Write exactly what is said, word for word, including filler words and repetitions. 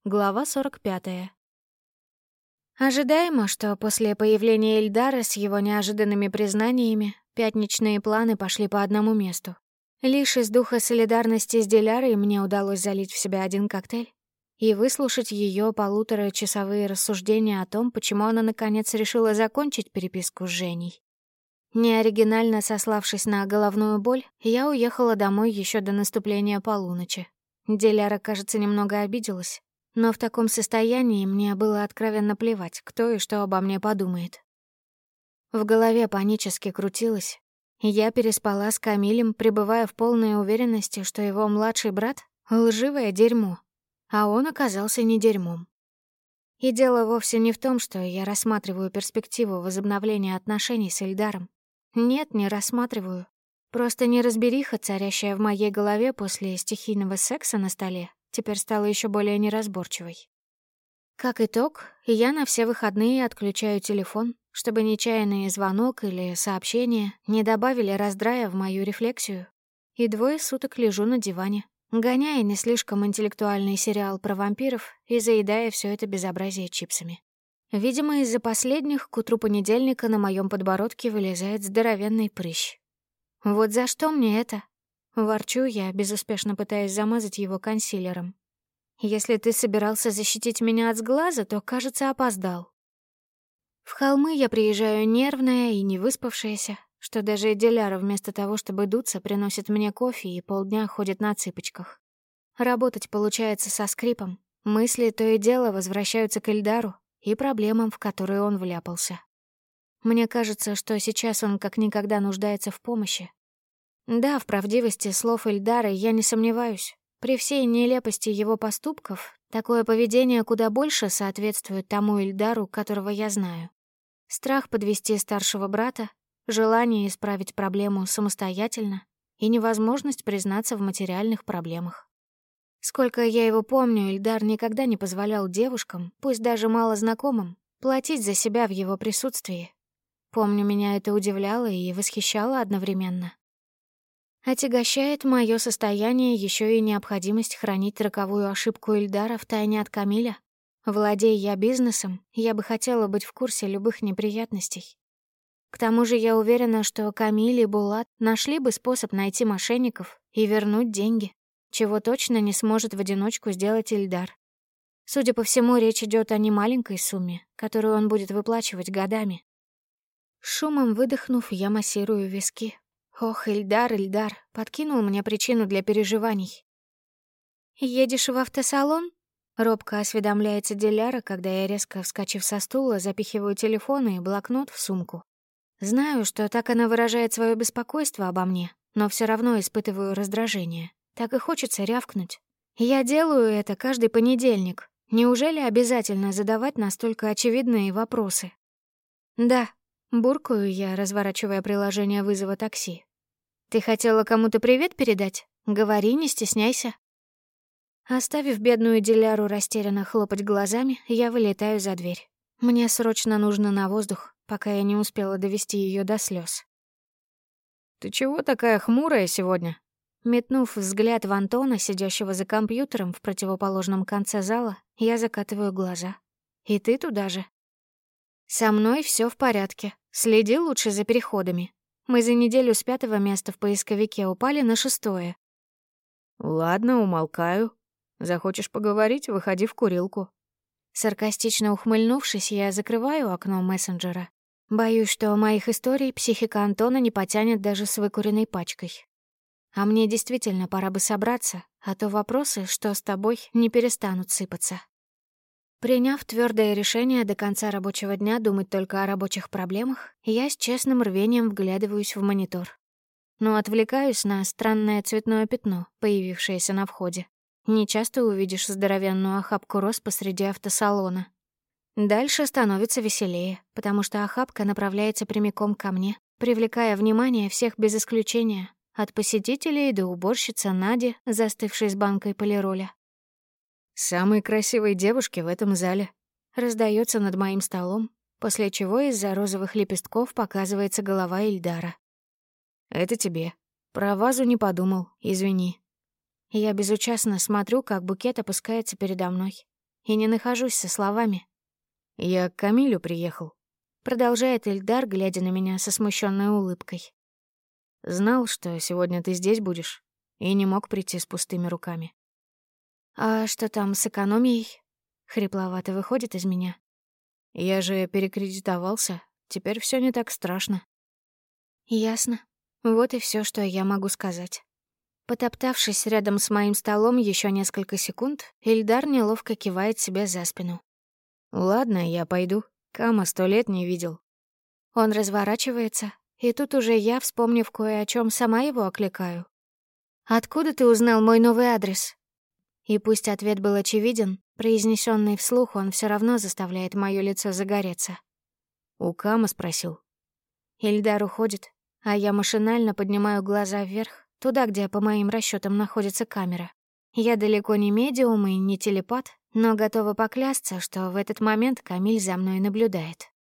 Глава сорок пятая. Ожидаемо, что после появления Ильдара с его неожиданными признаниями пятничные планы пошли по одному месту. Лишь из духа солидарности с Дилярой мне удалось залить в себя один коктейль и выслушать ее полуторачасовые рассуждения о том, почему она наконец решила закончить переписку с Женей. Неоригинально сославшись на головную боль, я уехала домой еще до наступления полуночи. Диляра, кажется, немного обиделась, но в таком состоянии мне было откровенно плевать, кто и что обо мне подумает. В голове панически крутилось. Я переспала с Камилем, пребывая в полной уверенности, что его младший брат — лживое дерьмо, а он оказался не дерьмом. И дело вовсе не в том, что я рассматриваю перспективу возобновления отношений с Ильдаром. Нет, не рассматриваю. Просто неразбериха, царящая в моей голове после стихийного секса на столе, теперь стала еще более неразборчивой. Как итог, я на все выходные отключаю телефон, чтобы нечаянный звонок или сообщение не добавили раздрая в мою рефлексию, и двое суток лежу на диване, гоняя не слишком интеллектуальный сериал про вампиров и заедая все это безобразие чипсами. Видимо, из-за последних к утру понедельника на моем подбородке вылезает здоровенный прыщ. Вот за что мне это? Ворчу я, безуспешно пытаясь замазать его консилером. Если ты собирался защитить меня от сглаза, то, кажется, опоздал. В холмы я приезжаю нервная и невыспавшаяся, что даже Диляра вместо того, чтобы дуться, приносит мне кофе и полдня ходит на цыпочках. Работать получается со скрипом. Мысли то и дело возвращаются к Ильдару и проблемам, в которые он вляпался. Мне кажется, что сейчас он как никогда нуждается в помощи. Да, в правдивости слов Ильдара я не сомневаюсь. При всей нелепости его поступков, такое поведение куда больше соответствует тому Ильдару, которого я знаю. Страх подвести старшего брата, желание исправить проблему самостоятельно и невозможность признаться в материальных проблемах. Сколько я его помню, Ильдар никогда не позволял девушкам, пусть даже мало знакомым, платить за себя в его присутствии. Помню, меня это удивляло и восхищало одновременно. Отягощает мое состояние еще и необходимость хранить роковую ошибку Ильдара в тайне от Камиля. Владея я бизнесом, я бы хотела быть в курсе любых неприятностей. К тому же я уверена, что Камиль и Булат нашли бы способ найти мошенников и вернуть деньги, чего точно не сможет в одиночку сделать Ильдар. Судя по всему, речь идет о немаленькой сумме, которую он будет выплачивать годами. Шумом выдохнув, я массирую виски. Ох, Ильдар, Ильдар, подкинул мне причину для переживаний. «Едешь в автосалон?» — робко осведомляется Диляра, когда я, резко вскочив со стула, запихиваю телефон и блокнот в сумку. Знаю, что так она выражает свое беспокойство обо мне, но все равно испытываю раздражение. Так и хочется рявкнуть. Я делаю это каждый понедельник. Неужели обязательно задавать настолько очевидные вопросы? «Да», — буркаю я, разворачивая приложение вызова такси. «Ты хотела кому-то привет передать? Говори, не стесняйся». Оставив бедную Диляру растерянно хлопать глазами, я вылетаю за дверь. Мне срочно нужно на воздух, пока я не успела довести ее до слез. «Ты чего такая хмурая сегодня?» Метнув взгляд в Антона, сидящего за компьютером в противоположном конце зала, я закатываю глаза. «И ты туда же?» «Со мной все в порядке. Следи лучше за переходами. Мы за неделю с пятого места в поисковике упали на шестое». «Ладно, умолкаю. Захочешь поговорить — выходи в курилку». Саркастично ухмыльнувшись, я закрываю окно мессенджера. Боюсь, что моих историй психика Антона не потянет даже с выкуренной пачкой. А мне действительно пора бы собраться, а то вопросы, что с тобой, не перестанут сыпаться. Приняв твердое решение до конца рабочего дня думать только о рабочих проблемах, я с честным рвением вглядываюсь в монитор. Но отвлекаюсь на странное цветное пятно, появившееся на входе. Нечасто увидишь здоровенную охапку роз посреди автосалона. Дальше становится веселее, потому что охапка направляется прямиком ко мне, привлекая внимание всех без исключения, от посетителей до уборщицы Нади, застывшей с банкой полироля. «Самые красивые девушки в этом зале», — раздается над моим столом, после чего из-за розовых лепестков показывается голова Ильдара. «Это тебе. Про вазу не подумал, извини». Я безучастно смотрю, как букет опускается передо мной. и не нахожусь со словами. «Я к Камилю приехал», — продолжает Ильдар, глядя на меня со смущенной улыбкой. «Знал, что сегодня ты здесь будешь, и не мог прийти с пустыми руками». «А что там с экономией?» — хрипловато выходит из меня. «Я же перекредитовался, теперь все не так страшно». «Ясно. Вот и все, что я могу сказать». Потоптавшись рядом с моим столом еще несколько секунд, Ильдар неловко кивает себе за спину. «Ладно, я пойду. Кама сто лет не видел». Он разворачивается, и тут уже я, вспомнив кое о чем, сама его окликаю. «Откуда ты узнал мой новый адрес?» И пусть ответ был очевиден, произнесенный вслух, он все равно заставляет моё лицо загореться. «У Кама спросил». Ильдар уходит, а я машинально поднимаю глаза вверх, туда, где, по моим расчетам, находится камера. Я далеко не медиум и не телепат, но готова поклясться, что в этот момент Камиль за мной наблюдает.